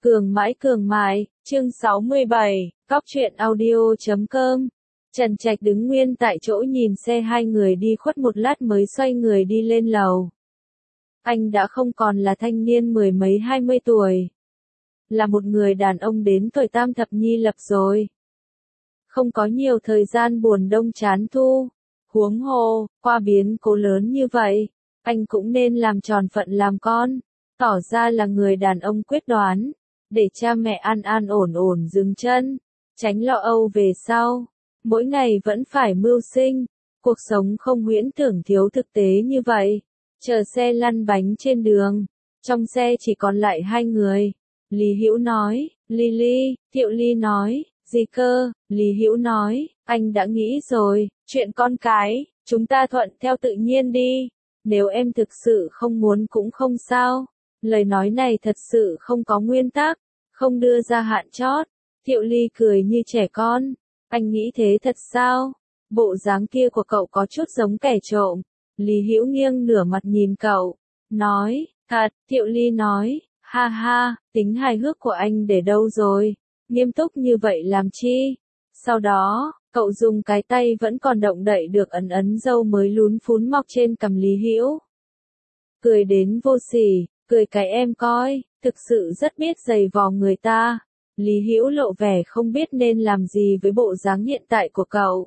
Cường mại, chương 67, Cóc truyện audio.com. Trần Trạch đứng nguyên tại chỗ nhìn xe hai người đi khuất một lát mới xoay người đi lên lầu. Anh đã không còn là thanh niên mười mấy 20 tuổi. Là một người đàn ông đến tuổi tam thập nhi lập rồi. Không có nhiều thời gian buồn đông chán thu. Huống hồ, qua biến cố lớn như vậy, anh cũng nên làm tròn phận làm con. Tỏ ra là người đàn ông quyết đoán. Để cha mẹ an ổn dừng chân, tránh lo âu về sau. Mỗi ngày vẫn phải mưu sinh, cuộc sống không huyễn tưởng thiếu thực tế như vậy. Chờ xe lăn bánh trên đường, trong xe chỉ còn lại hai người. Lý Hữu nói, Lily, Thiệu Ly nói, gì cơ? Lý Hữu nói, anh đã nghĩ rồi, chuyện con cái, chúng ta thuận theo tự nhiên đi. Nếu em thực sự không muốn cũng không sao. Lời nói này thật sự không có nguyên tắc, không đưa ra hạn chót. Thiệu Ly cười như trẻ con. Anh nghĩ thế thật sao? Bộ dáng kia của cậu có chút giống kẻ trộm. Lý Hữu nghiêng nửa mặt nhìn cậu. Nói, thật, Thiệu Ly nói, ha ha, tính hài hước của anh để đâu rồi? Nghiêm túc như vậy làm chi? Sau đó, cậu dùng cái tay vẫn còn động đậy được ấn râu mới lún phún mọc trên cằm Lý Hữu. Cười đến vô sỉ, cười cái em coi, thực sự rất biết giày vò người ta. Lý Hữu lộ vẻ không biết nên làm gì với bộ dáng hiện tại của cậu.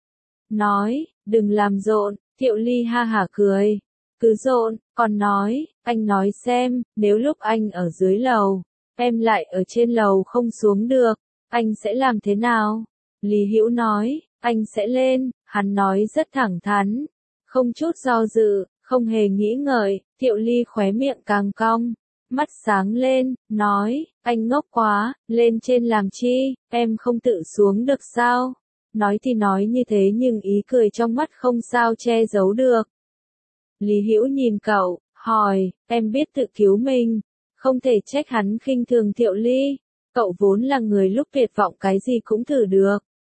Nói, đừng làm rộn. Thiệu Ly ha hả cười. Cứ rộn, còn nói, anh nói xem, nếu lúc anh ở dưới lầu, em lại ở trên lầu không xuống được, anh sẽ làm thế nào? Lý Hữu nói, anh sẽ lên. Hắn nói rất thẳng thắn, không chút do dự, không hề nghĩ ngợi. Thiệu Ly khóe miệng càng cong, mắt sáng lên, nói, anh ngốc quá, lên trên làm chi, em không tự xuống được sao? Nói thì nói như thế nhưng ý cười trong mắt không sao che giấu được. Lý Hữu nhìn cậu, hỏi, em biết tự cứu mình, không thể trách hắn khinh thường Thiệu Ly. Cậu vốn là người lúc tuyệt vọng cái gì cũng thử được.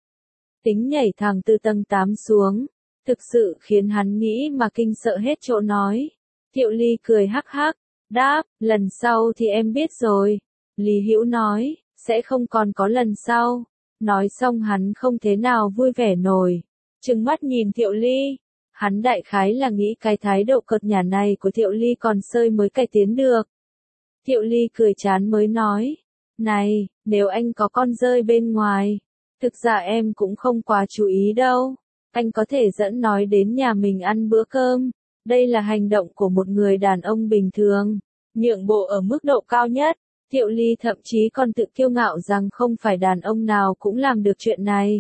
Tính nhảy thẳng từ tầng 8 xuống, thực sự khiến hắn nghĩ mà kinh sợ hết chỗ nói. Thiệu Ly cười hắc hắc, đáp, lần sau thì em biết rồi. Lý Hữu nói, sẽ không còn có lần sau. Nói xong hắn không thế nào vui vẻ nổi, trừng mắt nhìn Thiệu Ly. Hắn đại khái là nghĩ cái thái độ cợt nhả này của Thiệu Ly còn sơi mới cải tiến được. Thiệu Ly cười chán mới nói, này, nếu anh có con dơi bên ngoài, thực ra em cũng không quá chú ý đâu. Anh có thể dẫn nói đến nhà mình ăn bữa cơm. Đây là hành động của một người đàn ông bình thường, nhượng bộ ở mức độ cao nhất. Thiệu Ly thậm chí còn tự kiêu ngạo rằng không phải đàn ông nào cũng làm được chuyện này.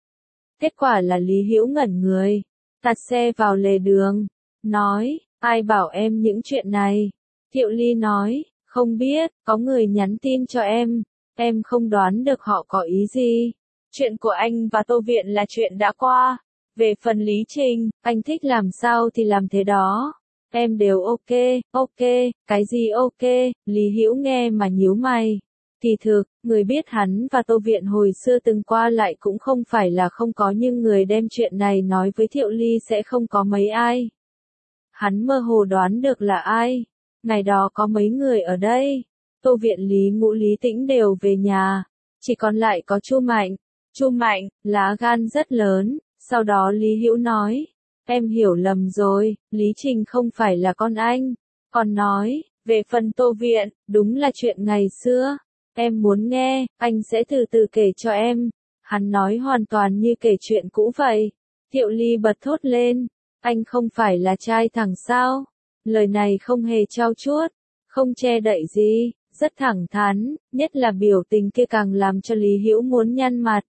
Kết quả là Lý Hữu ngẩn người, tạt xe vào lề đường, nói, ai bảo em những chuyện này? Thiệu Ly nói, không biết, có người nhắn tin cho em không đoán được họ có ý gì. Chuyện của anh và Tô Viện là chuyện đã qua. Về phần lý trình, anh thích làm sao thì làm thế đó. Em đều ok, cái gì ok? Lý Hữu nghe mà nhíu mày. Kỳ thực, người biết hắn và Tô Viện hồi xưa từng qua lại cũng không phải là không có, nhưng người đem chuyện này nói với Thiệu Ly sẽ không có mấy ai. Hắn mơ hồ đoán được là ai. Ngày đó có mấy người ở đây. Tô Viện, Lý Ngũ, Lý Tĩnh đều về nhà. Chỉ còn lại có Chu Mạnh. Chu Mạnh, lá gan rất lớn. Sau đó Lý Hữu nói, em hiểu lầm rồi, Lý Trình không phải là con anh. Còn nói, về phần Tô Viện, đúng là chuyện ngày xưa. Em muốn nghe, anh sẽ từ từ kể cho em. Hắn nói hoàn toàn như kể chuyện cũ vậy. Thiệu Ly bật thốt lên, anh không phải là trai thẳng sao? Lời này không hề trau chuốt, không che đậy gì, rất thẳng thắn, nhất là biểu tình kia càng làm cho Lý Hữu muốn nhăn mặt.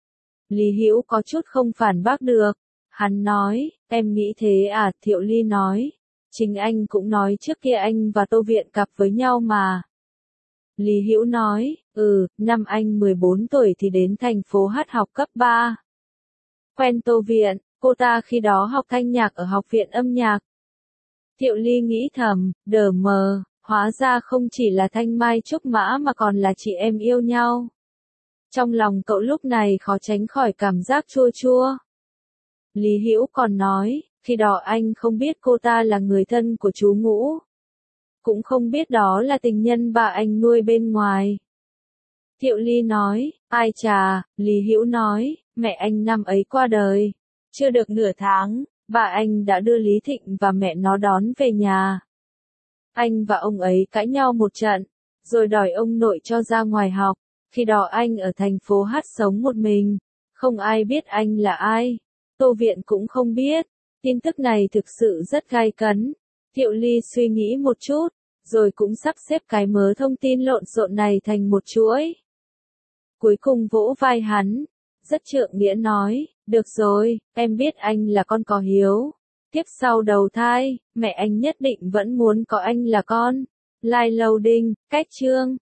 Lý Hữu có chút không phản bác được. Hắn nói, em nghĩ thế à? Thiệu Ly nói, chính anh cũng nói trước kia anh và Tô Viện cặp với nhau mà. Lý Hữu nói, năm anh 14 tuổi thì đến thành phố Hát học cấp 3. Quen Tô Viện, cô ta khi đó học thanh nhạc ở học viện âm nhạc. Thiệu Ly nghĩ thầm, đờ mờ, hóa ra không chỉ là thanh mai trúc mã mà còn là chị em yêu nhau. Trong lòng cậu lúc này khó tránh khỏi cảm giác chua chua. Lý Hữu còn nói, khi đó anh không biết cô ta là người thân của chú Ngũ. cũng không biết đó là tình nhân bà anh nuôi bên ngoài. Thiệu Ly nói, ai chà, Lý Hữu nói, mẹ anh năm ấy qua đời. Chưa được nửa tháng, bà anh đã đưa Lý Thịnh và mẹ nó đón về nhà. Anh và ông ấy cãi nhau một trận, rồi đòi ông nội cho ra ngoài học. Khi đó anh ở thành phố Hát sống một mình, không ai biết anh là ai. Tô Viện cũng không biết. Tin tức này thực sự rất gay cấn. Thiệu Ly suy nghĩ một chút, rồi cũng sắp xếp cái mớ thông tin lộn xộn này thành một chuỗi. Cuối cùng vỗ vai hắn, rất trượng nghĩa nói, được rồi, em biết anh là con có hiếu. Tiếp sau đầu thai, mẹ anh nhất định vẫn muốn có anh là con. Live loading, cách chương.